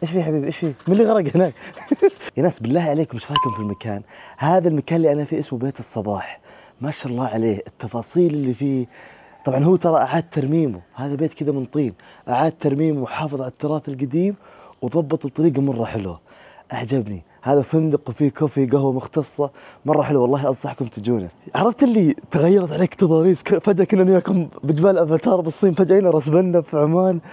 ايش في حبيبي ايش في؟ من اللي غرق هناك؟ يا ناس بالله عليكم ايش رايكم في المكان؟ هذا المكان اللي انا فيه اسمه بيت الصباح، ما شاء الله عليه التفاصيل اللي فيه. طبعا هو ترى اعاد ترميمه، هذا بيت كذا من طين، اعاد ترميمه وحافظ على التراث القديم وضبطه بطريقه مره حلوه. اعجبني. هذا فندق وفيه كوفي قهوه مختصه، مره حلو والله، انصحكم تجونه. عرفت اللي تغيرت عليك تضاريس، فجاه كنا وياكم بجبال افاتار بالصين، فجاه هنا راس بنا في عمان.